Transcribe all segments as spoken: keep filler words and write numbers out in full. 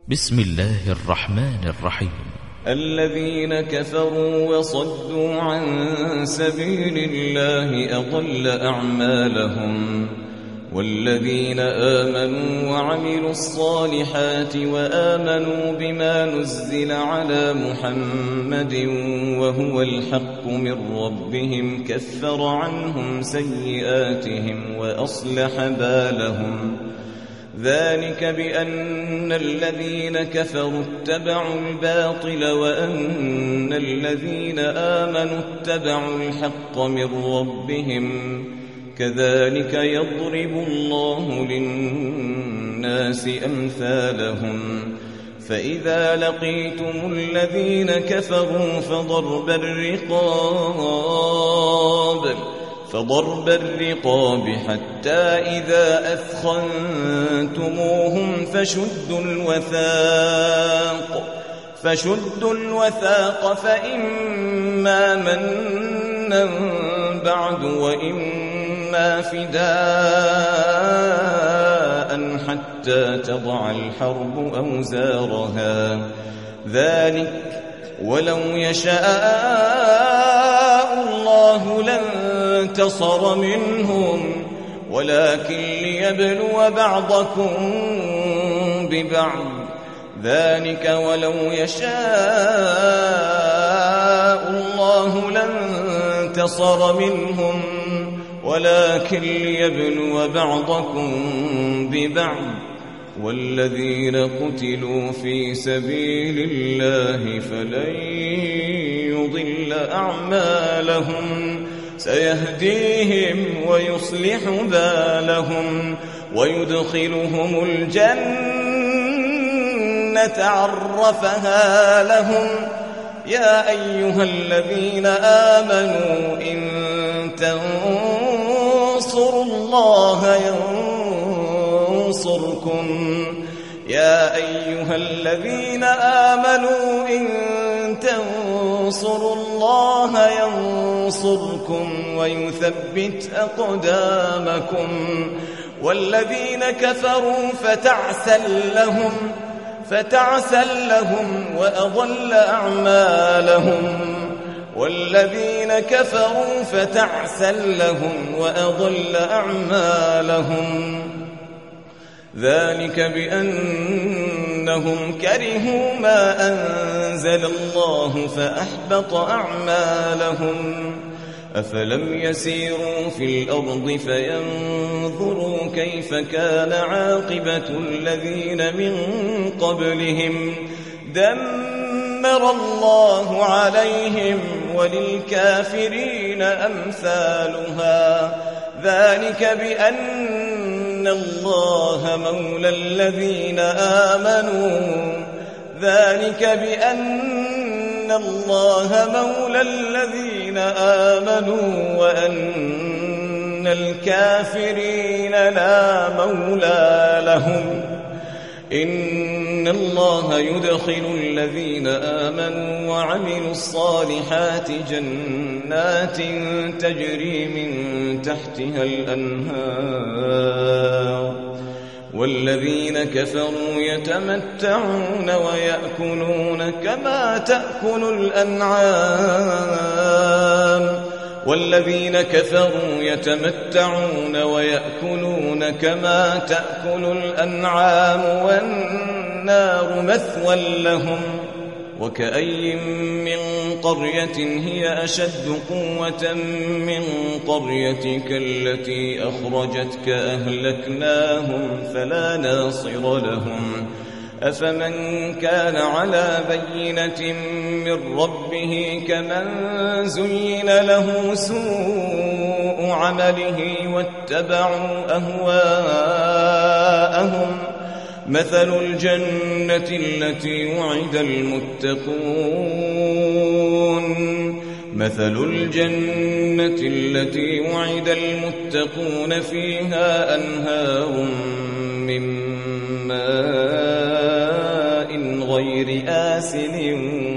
بسم الله الرحمن الرحيم. الذين كفروا وصدوا عن سبيل الله أضل أعمالهم، والذين آمنوا وعملوا الصالحات وآمنوا بما نزل على محمد وهو الحق من ربهم كفر عنهم سيئاتهم وأصلح بالهم. ذلك بأن الذين كفروا اتبعوا الباطل وأن الذين آمنوا اتبعوا الحق من ربهم، كذلك يضرب الله للناس أمثالهم. فإذا لقيتم الذين كفروا فضرب الرقاب فضرب الرقاب حتى إذا أثخنتموهم فشدوا الوثاق فشدوا الوثاق فإما منا بعد وإما فداء حتى تضع الحرب أوزارها. ذلك ولو يشاء الله لانتصر منهم ولكن ليبلو بعضكم ببعض. ذلك ولو يشاء الله لانتصر منهم ولكن ليبلو بعضكم ببعض. والذين قتلوا في سبيل الله فلن يضل أعمالهم سيهديهم ويصلح بالهم ويدخلهم الجنة عرفها لهم. يا أيها الذين آمنوا إن تنصروا الله ينصركم يا أيها الذين آمنوا إن تنصروا الله ينصركم ويثبت أقدامكم. والذين كفروا فتعسل لهم فتعسل لهم وأضل أعمالهم والذين كفروا فتعسل لهم وأضل أعمالهم. ذلك بأنهم كرهوا ما أنزل الله فأحبط أعمالهم. أفلم يسيروا في الأرض فينظروا كيف كان عاقبة الذين من قبلهم دمر الله عليهم وللكافرين أمثالها. ذلك بأن الله مولى الذين آمنوا ذلك بأن الله مولى الذين آمنوا وأن الكافرين لا مولى لهم. إن الله يدخل الذين آمنوا وعملوا الصالحات جنات تجري من تحتها الأنهار والذين كفروا يتمتعون ويأكلون كما تأكل الأنعام والذين كفروا يتمتعون ويأكلون كما تأكل الأنعام والنار مثوى لهم. وكأي من قرية هي أشد قوة من قريتك التي أخرجتك أهلكناهم فلا ناصر لهم. أفمن كان على بينة من ربه كمن زين له سوء عمله واتبعوا أهواءهم. مثل الجنة التي وعد المتقون مثل الجنة التي وعد المتقون فيها أنهار من ماء غير آسن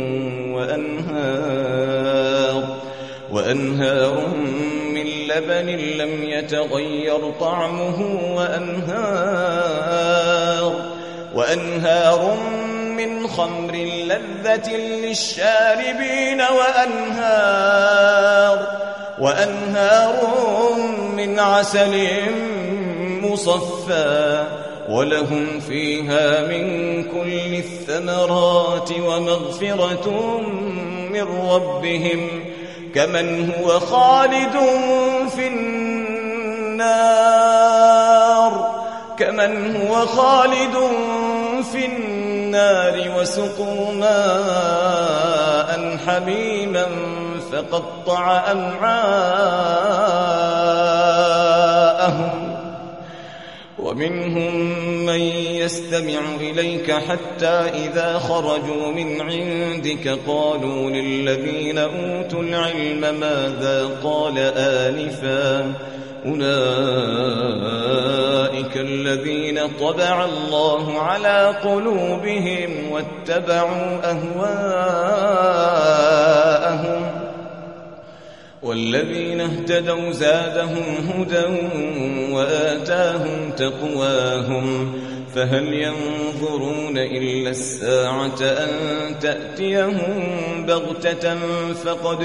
وأنهار وأنهار من لبن لم يتغير طعمه وأنهار وأنهار من خمر لذة للشاربين وأنهار, وأنهار من عسل مصفى ولهم فيها من كل الثمرات ومغفرة من ربهم كمن هو خالد في النار كمن هو خالد في النار وسقوا ماء حميما فقطع أمعاءهم ومنهم من يستمع إليك حتى إذا خرجوا من عندك قالوا للذين أوتوا العلم ماذا قال آنفا أولئك الذين طبع الله على قلوبهم واتبعوا أهواءهم والذين اهتدوا زادهم هدى وآتاهم تقواهم فهل ينظرون إلا الساعة أن تأتيهم بغتة فقد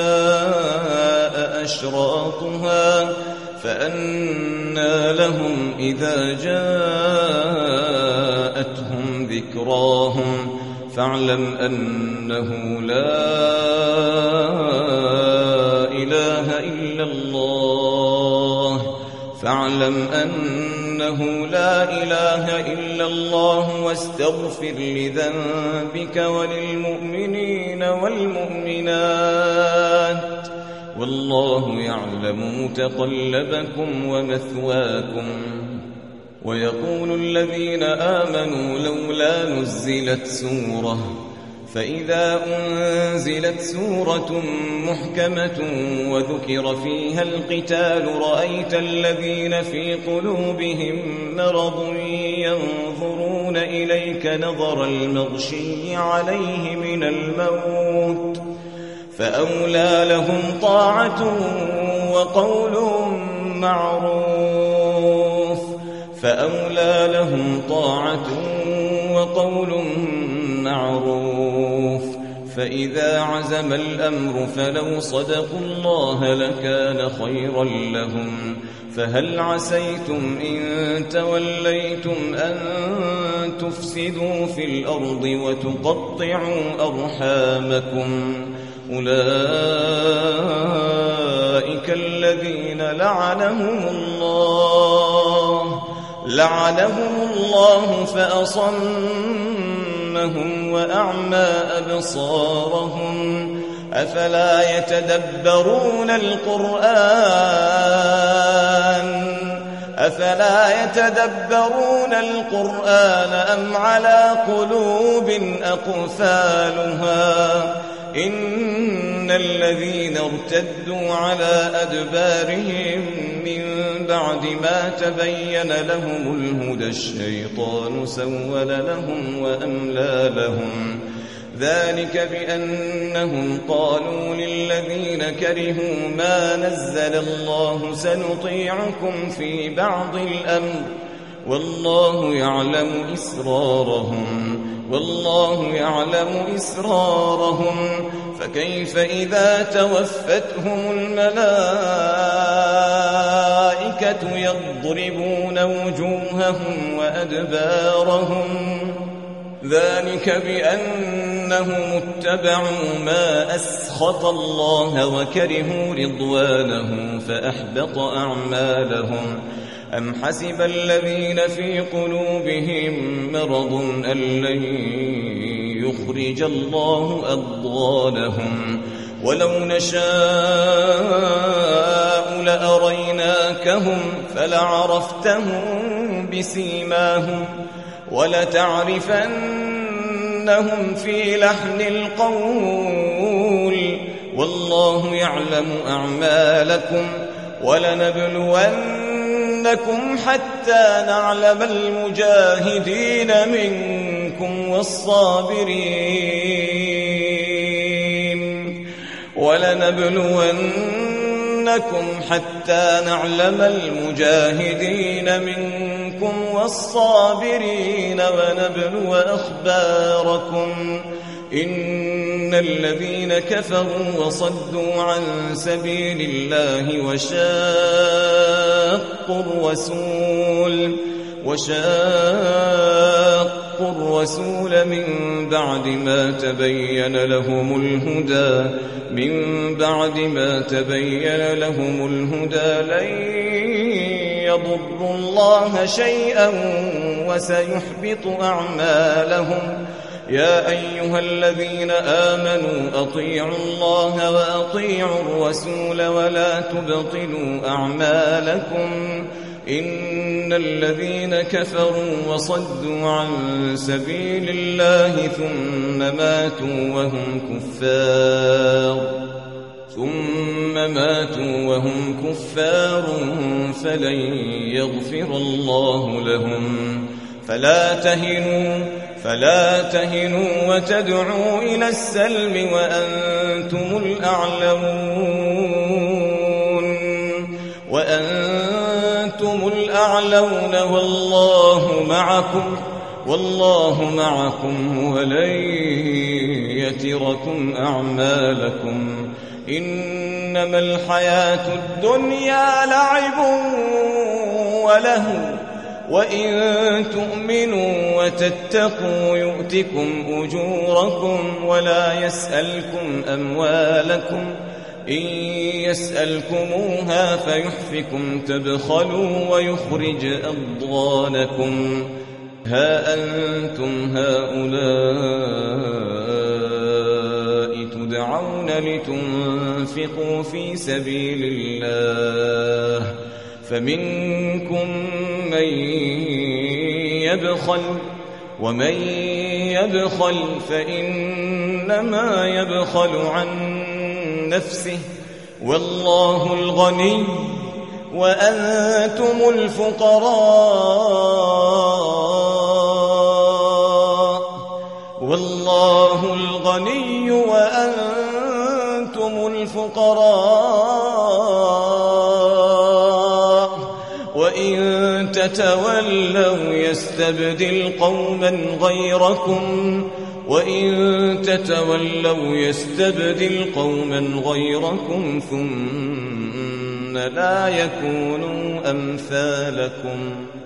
جاء أشراطها فأنى لهم إذا جاءتهم ذكراهم فاعلم أنه لا إله إلا الله فاعلم أنه لا إله إلا الله واستغفر لذنبك وللمؤمنين والمؤمنات والله يعلم متقلبكم ومثواكم ويقول الذين آمنوا لولا نزلت سورة فإذا أنزلت سورة محكمة وذكر فيها القتال رأيت الذين في قلوبهم مرض ينظرون إليك نظر المغشي عليه من الموت فأولى لهم طاعة وقول معروف فأولى لهم طاعة وقول معروف فإذا عزم الأمر فلو صدقوا الله لكان خيرا لهم فهل عسيتم إن توليتم أن تفسدوا في الأرض وتقطعوا أرحامكم أولئك الذين لعنهم الله لعنهم الله فأصمهم وأعمى أبصارهم أفلا يتدبرون القرآن أفلا يتدبرون القرآن أم على قلوب أقفالها إن الذين ارتدوا على أدبارهم من بعد ما تبين لهم الهدى الشيطان سول لهم وأملى لهم ذلك بأنهم قالوا للذين كرهوا ما نزل الله سنطيعكم في بعض الأمر والله يعلم إسرارهم والله يعلم إسرارهم فكيف إذا توفتهم الملائكة يضربون وجوههم وأدبارهم ذلك بأنهم اتبعوا ما أسخط الله وكرهوا رضوانه فأحبط أعمالهم أم حسب الذين في قلوبهم مرض أن لن يخرج الله أضغانهم ولو نشاء لأريناكهم فلعرفتهم بسيماهم ولتعرفنهم في لحن القول والله يعلم أعمالكم ولنبلونكم حتى نعلم المجاهدين منكم والصابرين ولنبلونكم حتى نعلم المجاهدين منكم منكم والصابرين ونبلو أخباركم. إن الذين كفروا وصدوا عن سبيل الله وشاقوا الرسول وشاقوا الرسول من بعد ما تبين لهم الهدى من بعد ما تبين لهم الهدى لن يضروا الله شيئا وسيحبط أعمالهم. يا أيها الذين آمنوا أطيعوا الله وأطيعوا الرسول ولا تبطلوا أعمالكم. إن الذين كفروا وصدوا عن سبيل الله ثم ماتوا وهم كفار ثم ماتوا وهم كفار فلن يغفر الله لهم. فلا تهنوا فلا تهنوا وتدعوا إلى السلم وأنتم الأعلون وأنتم الأعلون والله معكم والله معكم ولن يتركم أعمالكم. إنما الحياة الدنيا لعب وله وإن تؤمنوا وتتقوا يؤتكم أجوركم ولا يسألكم أموالكم. إن يسألكموها فيحفكم تبخلوا ويخرج أضغانكم. ها أنتم هؤلاء تدعون لتنفقوا في سبيل الله فمنكم من يبخل ومن يبخل فإنما يبخل عن نفسه والله الغني وأنتم الفقراء والله الغني وأنتم الفقراء وإن تتولوا يستبدل قوما غيركم وإن تتولوا يستبدل قوما غيركم ثم لا يكونوا أمثالكم.